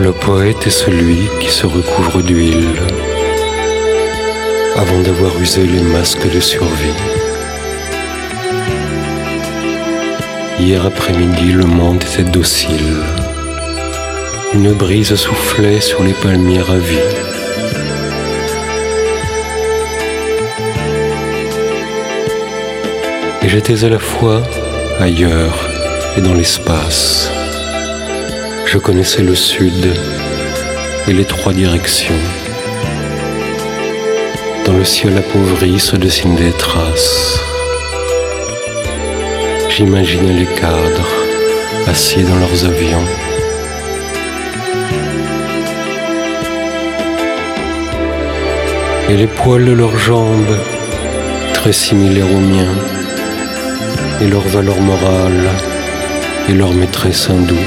Le poète est celui qui se recouvre d'huile avant d'avoir usé les masques de survie. Hier après-midi, le monde était docile. Une brise soufflait sur les palmiers ravis. Et j'étais à la fois ailleurs et dans l'espace. Je connaissais le sud et les trois directions. Dans le ciel appauvri se dessinent des traces. J'imaginais les cadres assis dans leurs avions. Et les poils de leurs jambes, très similaires aux miens, et leur valeur morale et leur maîtresse hindoue.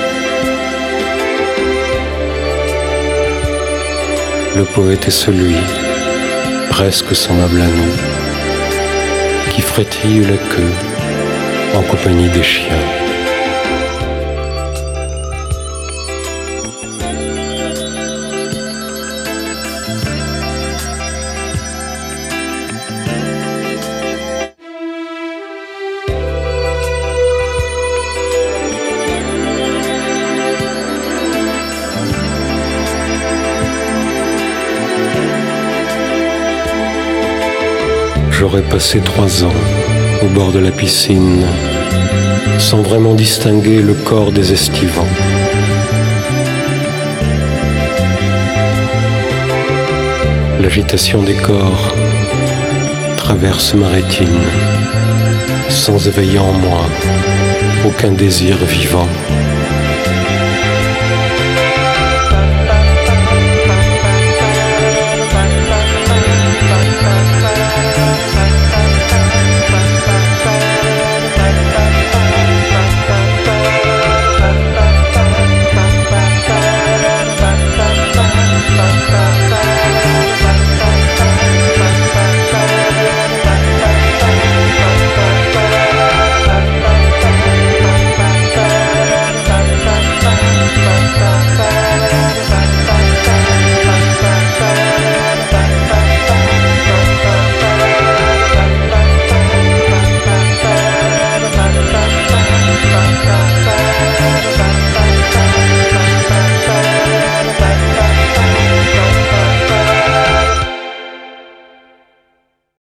Le poète est celui, presque semblable à nous, qui frétille la queue en compagnie des chiens. J'aurais passé 3 ans au bord de la piscine, sans vraiment distinguer le corps des estivants. L'agitation des corps traverse ma rétine, sans éveiller en moi aucun désir vivant.